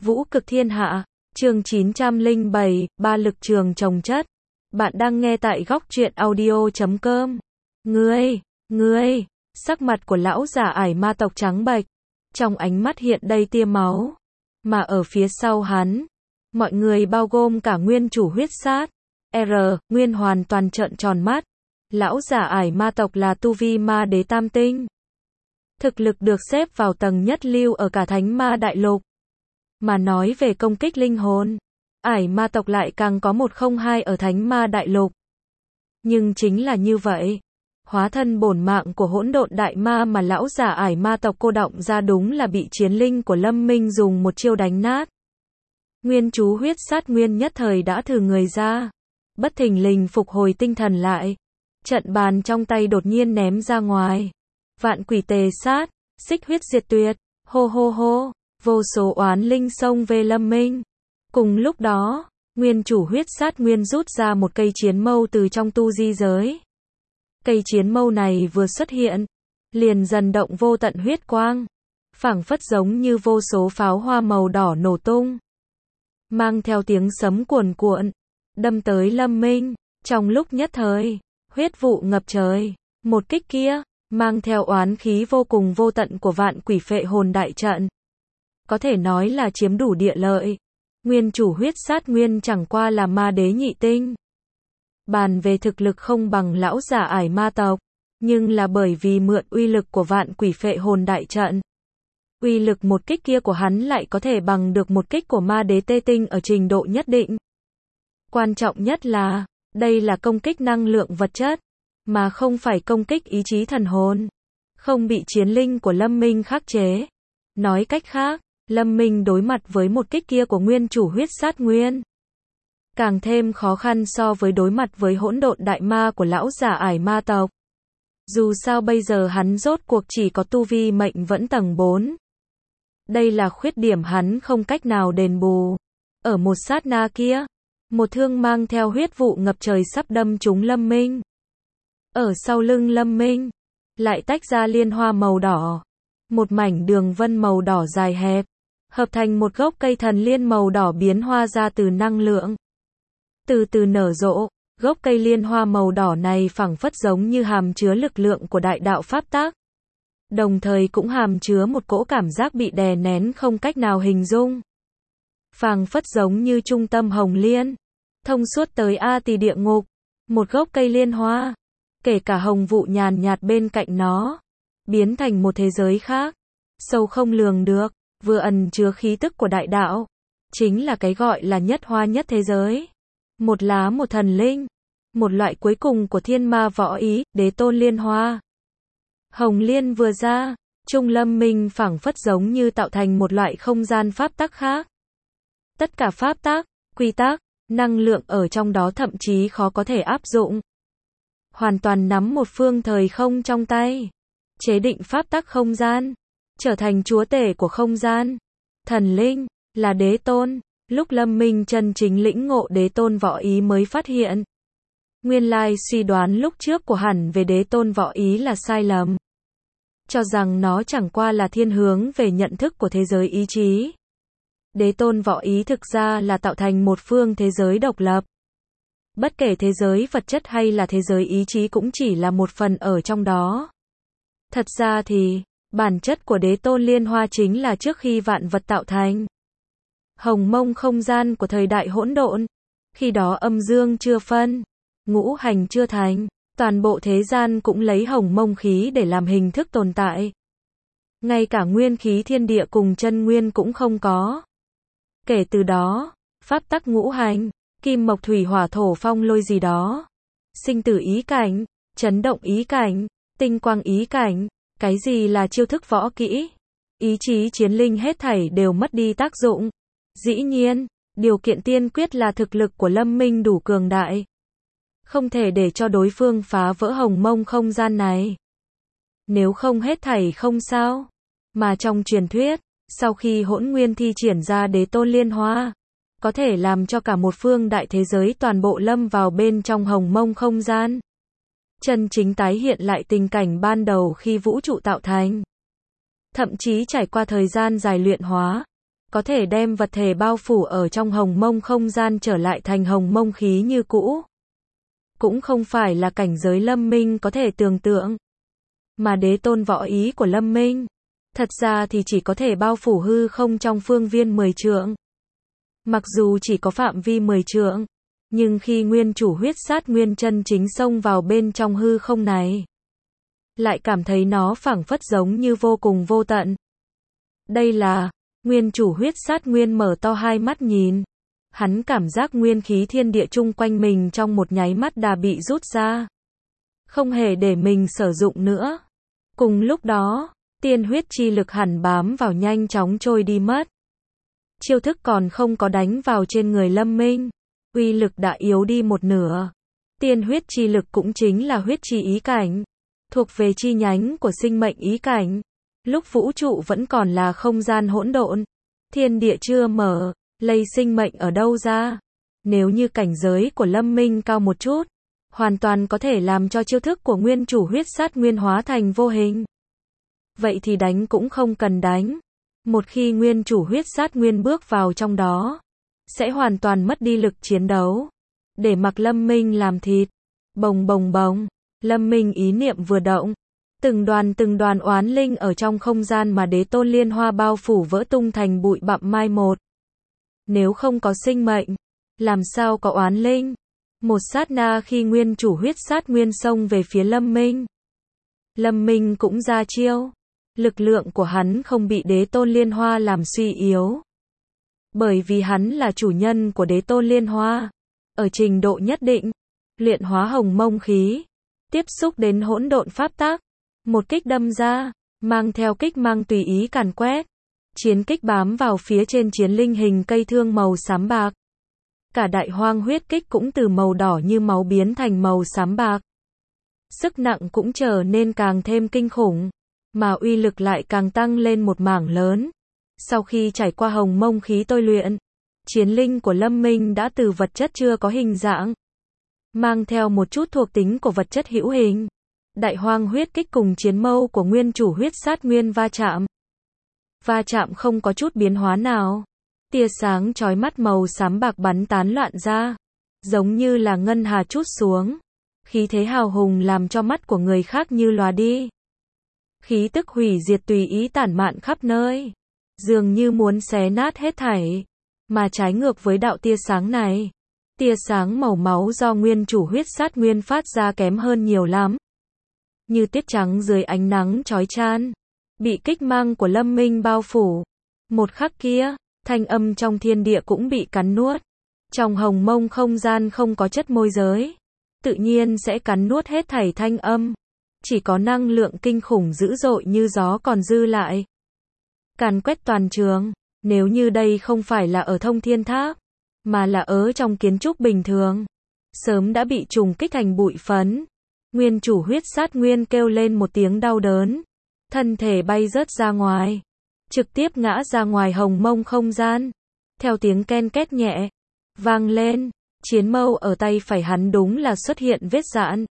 Vũ cực thiên hạ, chương 907, ba lực trường chồng chất. Bạn đang nghe tại góc truyện audio.com. Ngươi, sắc mặt của lão già ải ma tộc trắng bệch, trong ánh mắt hiện đầy tia máu. Mà ở phía sau hắn, mọi người bao gồm cả nguyên chủ huyết sát, Nguyên hoàn toàn trợn tròn mắt. Lão già ải ma tộc là tu vi ma đế tam tinh. Thực lực được xếp vào tầng nhất lưu ở cả thánh ma đại lục. Mà nói về công kích linh hồn, ải ma tộc lại càng có 102 ở thánh ma đại lục. Nhưng chính là như vậy, hóa thân bổn mạng của hỗn độn đại ma mà lão già ải ma tộc cô động ra đúng là bị chiến linh của Lâm Minh dùng một chiêu đánh nát. Nguyên chú huyết sát nguyên nhất thời đã thử người ra, bất thình lình phục hồi tinh thần lại. Trận bàn trong tay đột nhiên ném ra ngoài. Vạn quỷ tề sát, xích huyết diệt tuyệt, hô hô hô, vô số oán linh xông về Lâm Minh. Cùng lúc đó, nguyên chủ huyết sát nguyên rút ra một cây chiến mâu từ trong tu di giới. Cây chiến mâu này vừa xuất hiện, liền dần động vô tận huyết quang, phảng phất giống như vô số pháo hoa màu đỏ nổ tung, mang theo tiếng sấm cuồn cuộn, đâm tới Lâm Minh. Trong lúc nhất thời, huyết vụ ngập trời, một kích kia, mang theo oán khí vô cùng vô tận của vạn quỷ phệ hồn đại trận. Có thể nói là chiếm đủ địa lợi. Nguyên chủ huyết sát nguyên chẳng qua là ma đế nhị tinh. Bàn về thực lực không bằng lão già ải ma tộc, nhưng là bởi vì mượn uy lực của vạn quỷ phệ hồn đại trận. Uy lực một kích kia của hắn lại có thể bằng được một kích của ma đế tê tinh ở trình độ nhất định. Quan trọng nhất là, đây là công kích năng lượng vật chất, mà không phải công kích ý chí thần hồn. Không bị chiến linh của Lâm Minh khắc chế. Nói cách khác, Lâm Minh đối mặt với một kích kia của nguyên chủ huyết sát nguyên, càng thêm khó khăn so với đối mặt với hỗn độn đại ma của lão già ải ma tộc. Dù sao bây giờ hắn rốt cuộc chỉ có tu vi mệnh vẫn tầng 4. Đây là khuyết điểm hắn không cách nào đền bù. Ở một sát na kia, một thương mang theo huyết vụ ngập trời sắp đâm trúng Lâm Minh. Ở sau lưng Lâm Minh, lại tách ra liên hoa màu đỏ. Một mảnh đường vân màu đỏ dài hẹp, hợp thành một gốc cây thần liên màu đỏ biến hoa ra từ năng lượng. Từ từ nở rộ, gốc cây liên hoa màu đỏ này phảng phất giống như hàm chứa lực lượng của đại đạo pháp tắc. Đồng thời cũng hàm chứa một cỗ cảm giác bị đè nén không cách nào hình dung. Phảng phất giống như trung tâm hồng liên, thông suốt tới A Tỳ địa ngục. Một gốc cây liên hoa, kể cả hồng vụ nhàn nhạt bên cạnh nó, biến thành một thế giới khác, sâu không lường được, vừa ẩn chứa khí tức của đại đạo, chính là cái gọi là nhất hoa nhất thế giới. Một lá một thần linh, một loại cuối cùng của thiên ma võ ý, đế tôn liên hoa. Hồng liên vừa ra, Trung Lâm Minh phảng phất giống như tạo thành một loại không gian pháp tắc khác. Tất cả pháp tắc, quy tắc, năng lượng ở trong đó thậm chí khó có thể áp dụng. Hoàn toàn nắm một phương thời không trong tay. Chế định pháp tắc không gian, trở thành chúa tể của không gian. Thần linh, là đế tôn. Lúc Lâm Minh chân chính lĩnh ngộ đế tôn võ ý mới phát hiện. Nguyên lai suy đoán lúc trước của hẳn về đế tôn võ ý là sai lầm. Cho rằng nó chẳng qua là thiên hướng về nhận thức của thế giới ý chí. Đế tôn võ ý thực ra là tạo thành một phương thế giới độc lập. Bất kể thế giới vật chất hay là thế giới ý chí cũng chỉ là một phần ở trong đó. Thật ra thì, bản chất của đế tôn liên hoa chính là trước khi vạn vật tạo thành. Hồng mông không gian của thời đại hỗn độn. Khi đó âm dương chưa phân, ngũ hành chưa thành, toàn bộ thế gian cũng lấy hồng mông khí để làm hình thức tồn tại. Ngay cả nguyên khí thiên địa cùng chân nguyên cũng không có. Kể từ đó, pháp tắc ngũ hành, kim mộc thủy hỏa thổ phong lôi gì đó, sinh tử ý cảnh, chấn động ý cảnh, tinh quang ý cảnh, cái gì là chiêu thức võ kỹ, ý chí chiến linh hết thảy đều mất đi tác dụng. Dĩ nhiên, điều kiện tiên quyết là thực lực của Lâm Minh đủ cường đại. Không thể để cho đối phương phá vỡ hồng mông không gian này. Nếu không hết thảy không sao. Mà trong truyền thuyết, sau khi hỗn nguyên thi triển ra đế tôn liên hoa, có thể làm cho cả một phương đại thế giới toàn bộ lâm vào bên trong hồng mông không gian. Chân chính tái hiện lại tình cảnh ban đầu khi vũ trụ tạo thành. Thậm chí trải qua thời gian dài luyện hóa, có thể đem vật thể bao phủ ở trong hồng mông không gian trở lại thành hồng mông khí như cũ. Cũng không phải là cảnh giới Lâm Minh có thể tưởng tượng. Mà đế tôn võ ý của Lâm Minh, thật ra thì chỉ có thể bao phủ hư không trong phương viên 10 trượng. Mặc dù chỉ có phạm vi 10 trượng, nhưng khi nguyên chủ huyết sát nguyên chân chính xông vào bên trong hư không này, lại cảm thấy nó phảng phất giống như vô cùng vô tận. Đây là, nguyên chủ huyết sát nguyên mở to hai mắt nhìn. Hắn cảm giác nguyên khí thiên địa chung quanh mình trong một nháy mắt đã bị rút ra. Không hề để mình sử dụng nữa. Cùng lúc đó, tiên huyết chi lực hẳn bám vào nhanh chóng trôi đi mất. Chiêu thức còn không có đánh vào trên người Lâm Minh, uy lực đã yếu đi một nửa. Tiên huyết chi lực cũng chính là huyết chi ý cảnh, thuộc về chi nhánh của sinh mệnh ý cảnh. Lúc vũ trụ vẫn còn là không gian hỗn độn, thiên địa chưa mở, lấy sinh mệnh ở đâu ra? Nếu như cảnh giới của Lâm Minh cao một chút, hoàn toàn có thể làm cho chiêu thức của nguyên chủ huyết sát nguyên hóa thành vô hình. Vậy thì đánh cũng không cần đánh. Một khi nguyên chủ huyết sát nguyên bước vào trong đó, sẽ hoàn toàn mất đi lực chiến đấu. Để mặc Lâm Minh làm thịt. Bồng bồng bồng, Lâm Minh ý niệm vừa động. Từng đoàn oán linh ở trong không gian mà đế tôn liên hoa bao phủ vỡ tung thành bụi bặm mai một. Nếu không có sinh mệnh, làm sao có oán linh? Một sát na khi nguyên chủ huyết sát nguyên xông về phía Lâm Minh. Lâm Minh cũng ra chiêu. Lực lượng của hắn không bị đế tôn liên hoa làm suy yếu. Bởi vì hắn là chủ nhân của đế tôn liên hoa. Ở trình độ nhất định, luyện hóa hồng mông khí, tiếp xúc đến hỗn độn pháp tắc. Một kích đâm ra, mang theo kích mang tùy ý càn quét. Chiến kích bám vào phía trên chiến linh hình cây thương màu xám bạc. Cả đại hoang huyết kích cũng từ màu đỏ như máu biến thành màu xám bạc. Sức nặng cũng trở nên càng thêm kinh khủng, mà uy lực lại càng tăng lên một mảng lớn. Sau khi trải qua hồng mông khí tôi luyện, chiến linh của Lâm Minh đã từ vật chất chưa có hình dạng, mang theo một chút thuộc tính của vật chất hữu hình. Đại hoang huyết kích cùng chiến mâu của nguyên chủ huyết sát nguyên va chạm. Va chạm không có chút biến hóa nào. Tia sáng chói mắt màu xám bạc bắn tán loạn ra, giống như là ngân hà trút xuống. Khí thế hào hùng làm cho mắt của người khác như lòa đi. Khí tức hủy diệt tùy ý tản mạn khắp nơi, dường như muốn xé nát hết thảy. Mà trái ngược với đạo tia sáng này, tia sáng màu máu do nguyên chủ huyết sát nguyên phát ra kém hơn nhiều lắm. Như tiết trắng dưới ánh nắng chói chang, bị kích mang của Lâm Minh bao phủ. Một khắc kia, thanh âm trong thiên địa cũng bị cắn nuốt. Trong hồng mông không gian không có chất môi giới, tự nhiên sẽ cắn nuốt hết thảy thanh âm. Chỉ có năng lượng kinh khủng dữ dội như gió còn dư lại. Càn quét toàn trường, nếu như đây không phải là ở thông thiên tháp, mà là ở trong kiến trúc bình thường, sớm đã bị trùng kích thành bụi phấn. Nguyên chủ huyết sát nguyên kêu lên một tiếng đau đớn, thân thể bay rớt ra ngoài, trực tiếp ngã ra ngoài hồng mông không gian. Theo tiếng ken két nhẹ vang lên, chiến mâu ở tay phải hắn đúng là xuất hiện vết rạn.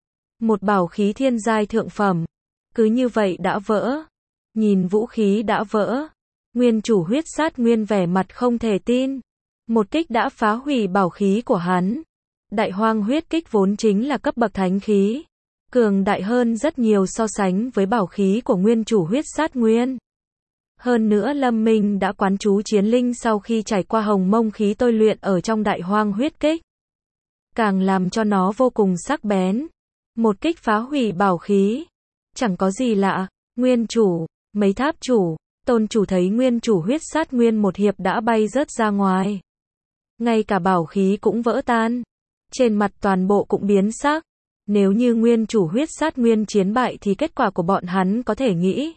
Một bảo khí thiên giai thượng phẩm, cứ như vậy đã vỡ. Nhìn vũ khí đã vỡ, nguyên chủ huyết sát nguyên vẻ mặt không thể tin. Một kích đã phá hủy bảo khí của hắn. Đại hoang huyết kích vốn chính là cấp bậc thánh khí, cường đại hơn rất nhiều so sánh với bảo khí của nguyên chủ huyết sát nguyên. Hơn nữa Lâm Minh đã quán chú chiến linh sau khi trải qua hồng mông khí tôi luyện ở trong đại hoang huyết kích, càng làm cho nó vô cùng sắc bén. Một kích phá hủy bảo khí, chẳng có gì lạ. Nguyên chủ, mấy tháp chủ, tôn chủ thấy nguyên chủ huyết sát nguyên một hiệp đã bay rớt ra ngoài, ngay cả bảo khí cũng vỡ tan, trên mặt toàn bộ cũng biến sắc. Nếu như nguyên chủ huyết sát nguyên chiến bại thì kết quả của bọn hắn có thể nghĩ.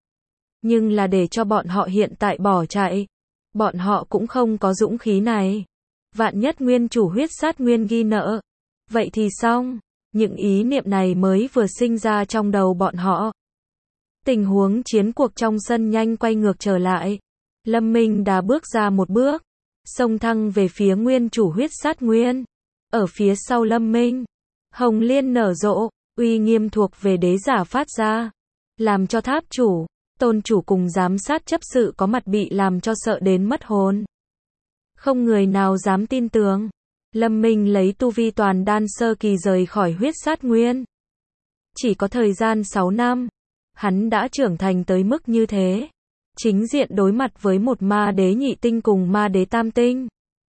Nhưng là để cho bọn họ hiện tại bỏ chạy, bọn họ cũng không có dũng khí này. Vạn nhất nguyên chủ huyết sát nguyên ghi nợ, vậy thì xong. Những ý niệm này mới vừa sinh ra trong đầu bọn họ. Tình huống chiến cuộc trong sân nhanh quay ngược trở lại. Lâm Minh đã bước ra một bước, xông thẳng về phía nguyên chủ huyết sát nguyên. Ở phía sau Lâm Minh, hồng liên nở rộ, uy nghiêm thuộc về đế giả phát ra, làm cho tháp chủ, tôn chủ cùng giám sát chấp sự có mặt bị làm cho sợ đến mất hồn. Không người nào dám tin tưởng. Lâm Minh lấy tu vi toàn đan sơ kỳ rời khỏi huyết sát nguyên. Chỉ có thời gian 6 năm, hắn đã trưởng thành tới mức như thế. Chính diện đối mặt với một ma đế nhị tinh cùng ma đế tam tinh.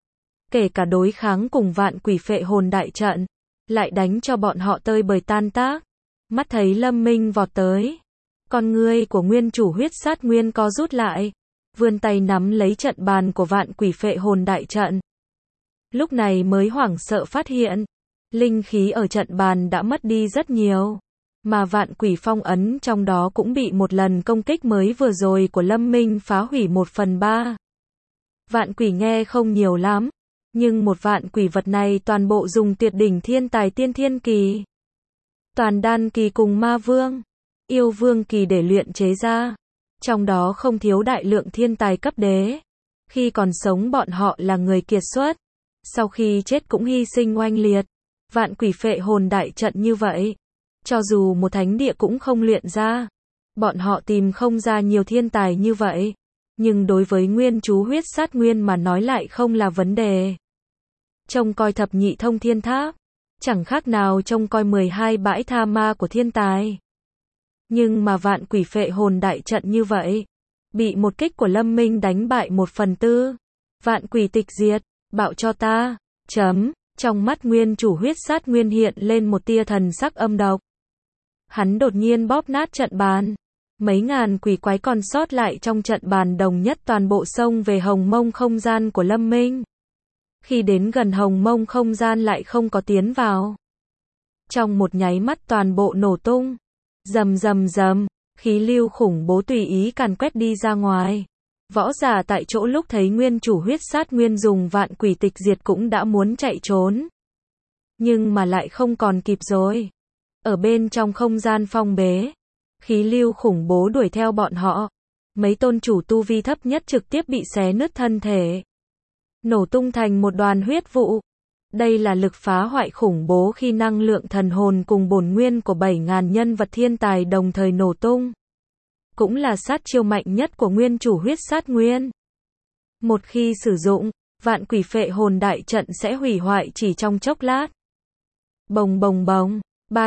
Kể cả đối kháng cùng vạn quỷ phệ hồn đại trận, lại đánh cho bọn họ tơi bời tan tác. Mắt thấy Lâm Minh vọt tới. Con ngươi của nguyên chủ huyết sát nguyên co rút lại. Vươn tay nắm lấy trận bàn của vạn quỷ phệ hồn đại trận. Lúc này mới hoảng sợ phát hiện. Linh khí ở trận bàn đã mất đi rất nhiều. Mà vạn quỷ phong ấn trong đó cũng bị một lần công kích mới vừa rồi của Lâm Minh phá hủy 1/3. Vạn quỷ nghe không nhiều lắm. Nhưng một vạn quỷ vật này toàn bộ dùng tuyệt đỉnh thiên tài tiên thiên kỳ. Toàn đan kỳ cùng ma vương, yêu vương kỳ để luyện chế ra. Trong đó không thiếu đại lượng thiên tài cấp đế. Khi còn sống bọn họ là người kiệt xuất. Sau khi chết cũng hy sinh oanh liệt. Vạn quỷ phệ hồn đại trận như vậy. Cho dù một thánh địa cũng không luyện ra. Bọn họ tìm không ra nhiều thiên tài như vậy. Nhưng đối với nguyên chú huyết sát nguyên mà nói lại không là vấn đề. Trông coi thập nhị thông thiên tháp. Chẳng khác nào trông coi 12 bãi tha ma của thiên tài. Nhưng mà vạn quỷ phệ hồn đại trận như vậy. Bị một kích của Lâm Minh đánh bại 1/4. Vạn quỷ tịch diệt, bạo cho ta. Trong mắt nguyên chủ huyết sát nguyên hiện lên một tia thần sắc âm độc. Hắn đột nhiên bóp nát trận bàn. Mấy ngàn quỷ quái còn sót lại trong trận bàn đồng nhất toàn bộ xông về hồng mông không gian của Lâm Minh. Khi đến gần hồng mông không gian lại không có tiến vào. Trong một nháy mắt toàn bộ nổ tung. Rầm rầm rầm, khí lưu khủng bố tùy ý càn quét đi ra ngoài. Võ giả tại chỗ lúc thấy nguyên chủ huyết sát nguyên dùng vạn quỷ tịch diệt cũng đã muốn chạy trốn. Nhưng mà lại không còn kịp rồi. Ở bên trong không gian phong bế, khí lưu khủng bố đuổi theo bọn họ. Mấy tôn chủ tu vi thấp nhất trực tiếp bị xé nứt thân thể. Nổ tung thành một đoàn huyết vụ. Đây là lực phá hoại khủng bố khi năng lượng thần hồn cùng bổn nguyên của 7.000 nhân vật thiên tài đồng thời nổ tung. Cũng là sát chiêu mạnh nhất của nguyên chủ huyết sát nguyên. Một khi sử dụng, vạn quỷ phệ hồn đại trận sẽ hủy hoại chỉ trong chốc lát. Bồng bồng bồng,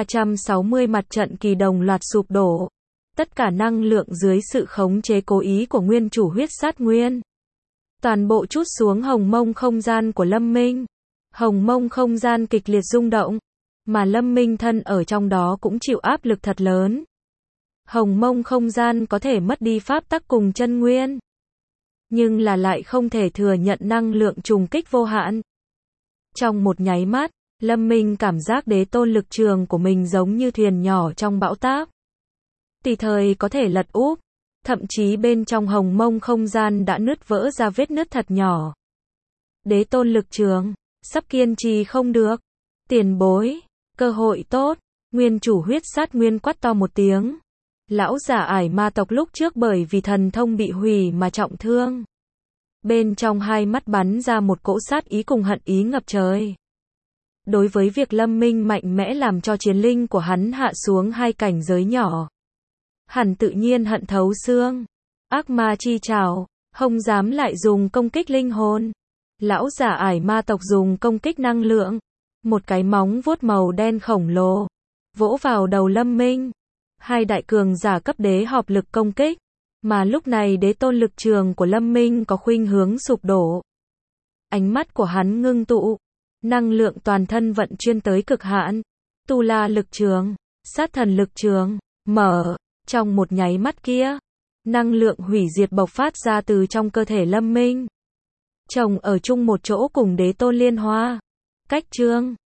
360 mặt trận kỳ đồng loạt sụp đổ. Tất cả năng lượng dưới sự khống chế cố ý của nguyên chủ huyết sát nguyên. Toàn bộ trút xuống hồng mông không gian của Lâm Minh. Hồng mông không gian kịch liệt rung động. Mà Lâm Minh thân ở trong đó cũng chịu áp lực thật lớn. Hồng mông không gian có thể mất đi pháp tắc cùng chân nguyên. Nhưng là lại không thể thừa nhận năng lượng trùng kích vô hạn. Trong một nháy mắt, Lâm Minh cảm giác đế tôn lực trường của mình giống như thuyền nhỏ trong bão táp. Tùy thời có thể lật úp. Thậm chí bên trong hồng mông không gian đã nứt vỡ ra vết nứt thật nhỏ. Đế tôn lực trường, sắp kiên trì không được. Tiền bối, cơ hội tốt. Nguyên chủ huyết sát nguyên quát to một tiếng. Lão giả ải ma tộc lúc trước bởi vì thần thông bị hủy mà trọng thương. Bên trong hai mắt bắn ra một cỗ sát ý cùng hận ý ngập trời. Đối với việc Lâm Minh mạnh mẽ làm cho chiến linh của hắn hạ xuống 2 cảnh giới nhỏ. Hẳn tự nhiên hận thấu xương. Ác ma chi trảo, không dám lại dùng công kích linh hồn. Lão giả ải ma tộc dùng công kích năng lượng. Một cái móng vuốt màu đen khổng lồ. Vỗ vào đầu Lâm Minh. 2 đại cường giả cấp đế hợp lực công kích. Mà lúc này đế tôn lực trường của Lâm Minh có khuynh hướng sụp đổ. Ánh mắt của hắn ngưng tụ. Năng lượng toàn thân vận chuyên tới cực hạn. Tu la lực trường, sát thần lực trường, mở. Trong một nháy mắt kia, năng lượng hủy diệt bộc phát ra từ trong cơ thể Lâm Minh. Chồng ở chung một chỗ cùng đế tôn liên hoa. Cách chương